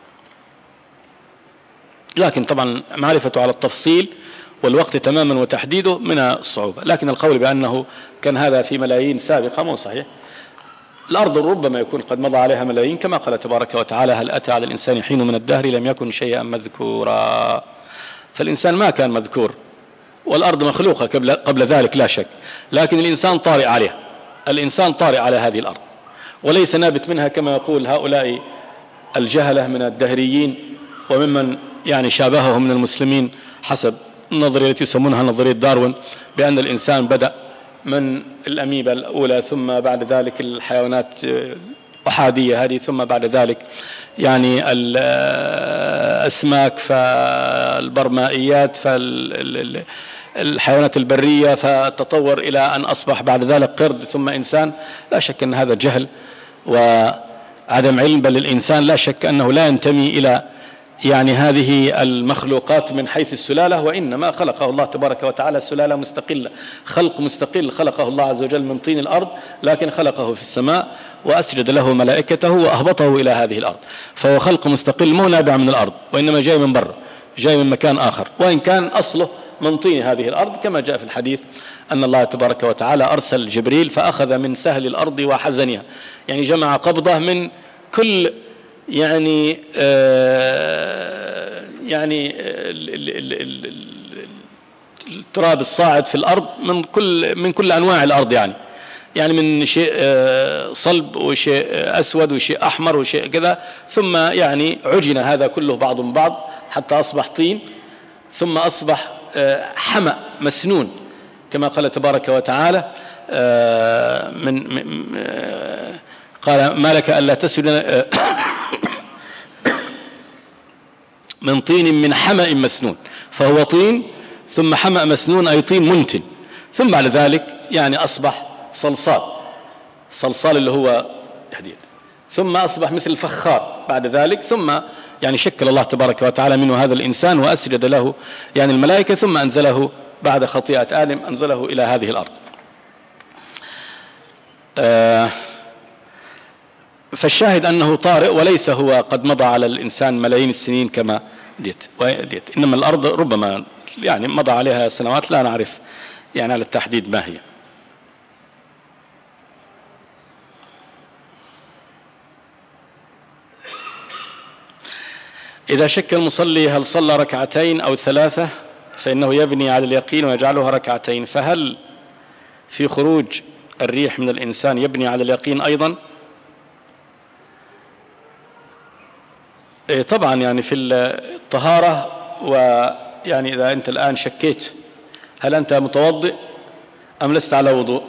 [SPEAKER 2] لكن طبعا معرفته على التفصيل والوقت تماما وتحديده من الصعوبة، لكن القول بأنه كان هذا في ملايين سابقة مو صحيح. الأرض ربما يكون قد مضى عليها ملايين، كما قال تبارك وتعالى هل أتى على الإنسان حين من الدهر لم يكن شيئا مذكورا. فالإنسان ما كان مذكور، والأرض مخلوقة قبل, قبل ذلك لا شك، لكن الإنسان طارئ عليها، الإنسان طارئ على هذه الأرض وليس نابت منها كما يقول هؤلاء الجهلة من الدهريين وممن يعني شابههم من المسلمين حسب النظرية التي يسمونها نظرية داروين، بأن الإنسان بدأ من الأميبا الأولى، ثم بعد ذلك الحيوانات أحادية هذه، ثم بعد ذلك يعني الأسماك، فالبرمائيات، فالحيوانات البرية، فتطور إلى أن أصبح بعد ذلك قرد ثم إنسان. لا شك أن هذا جهل وعدم علم، بل الإنسان لا شك أنه لا ينتمي إلى يعني هذه المخلوقات من حيث السلالة، وإنما خلقه الله تبارك وتعالى سلالة مستقلة، خلق مستقل خلقه الله عز وجل من طين الأرض، لكن خلقه في السماء وأسجد له ملائكته وأهبطه إلى هذه الأرض، فهو خلق مستقل مو نابع من الأرض، وإنما جاي من برا، جاي من مكان آخر، وإن كان أصله من طين هذه الأرض، كما جاء في الحديث أن الله تبارك وتعالى أرسل جبريل فأخذ من سهل الأرض وحزنها، يعني جمع قبضة من كل يعني آه يعني التراب الصاعد في الأرض من كل من كل أنواع الأرض، يعني يعني من شيء آه صلب وشيء أسود وشيء أحمر وشيء كذا، ثم يعني عجن هذا كله بعض من بعض حتى أصبح طين، ثم أصبح آه حمأ مسنون، كما قال تبارك وتعالى آه من, من آه قال ما لك ألا تسجد آه من طين من حمأ مسنون، فهو طين ثم حمأ مسنون أي طين منتن، ثم بعد ذلك يعني أصبح صلصال، صلصال اللي هو حديد، ثم أصبح مثل الفخار بعد ذلك، ثم يعني شكل الله تبارك وتعالى منه هذا الإنسان وأسجد له يعني الملائكة، ثم أنزله بعد خطيئة آدم أنزله إلى هذه الأرض. آه فالشاهد أنه طارئ، وليس هو قد مضى على الإنسان ملايين السنين كما ديت, ديت. إنما الأرض ربما يعني مضى عليها سنوات لا نعرف يعني على التحديد ما هي. إذا شك المصلي هل صلى ركعتين أو ثلاثة فإنه يبني على اليقين ويجعلها ركعتين، فهل في خروج الريح من الإنسان يبني على اليقين أيضا؟ إيه طبعا، يعني في الطهارة، ويعني إذا أنت الآن شكيت هل أنت متوضئ أم لست على وضوء،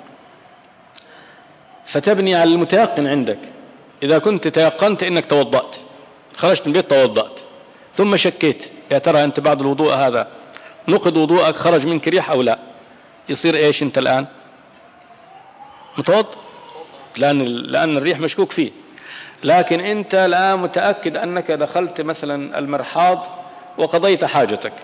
[SPEAKER 2] فتبني على المتيقن عندك. إذا كنت تيقنت إنك توضأت، خرجت من البيت توضأت، ثم شكيت يا ترى أنت بعد الوضوء هذا نقض وضوءك، خرج منك ريح أو لا، يصير إيش أنت الآن؟ متوضئ، لأن لأن الريح مشكوك فيه. لكن أنت الآن متأكد أنك دخلت مثلا المرحاض وقضيت حاجتك،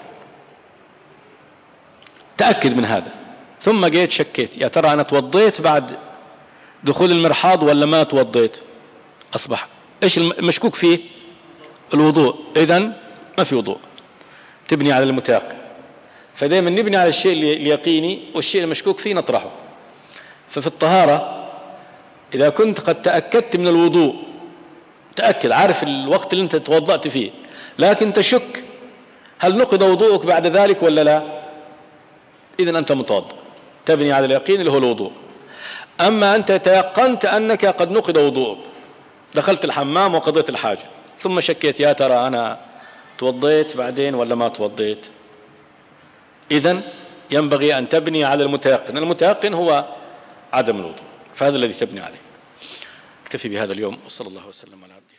[SPEAKER 2] تأكد من هذا، ثم جيت شكيت يا ترى أنا توضيت بعد دخول المرحاض ولا ما توضيت، أصبح إيش المشكوك فيه؟ الوضوء، إذن ما في وضوء، تبني على المتيقن. فدائما نبني على الشيء اليقيني، والشيء المشكوك فيه نطرحه. ففي الطهارة إذا كنت قد تأكدت من الوضوء، تأكد عارف الوقت اللي أنت توضأت فيه، لكن تشك هل نقض وضوءك بعد ذلك ولا لا، إذن أنت متوضأ، تبني على اليقين اللي هو الوضوء. أما أنت تيقنت أنك قد نقض وضوءك، دخلت الحمام وقضيت الحاجة، ثم شكيت يا ترى أنا توضيت بعدين ولا ما توضيت، إذن ينبغي أن تبني على المتيقن. المتيقن هو عدم الوضوء، فهذا الذي تبني عليه. اكتفي بهذا اليوم، وصلى الله وسلم على عبده.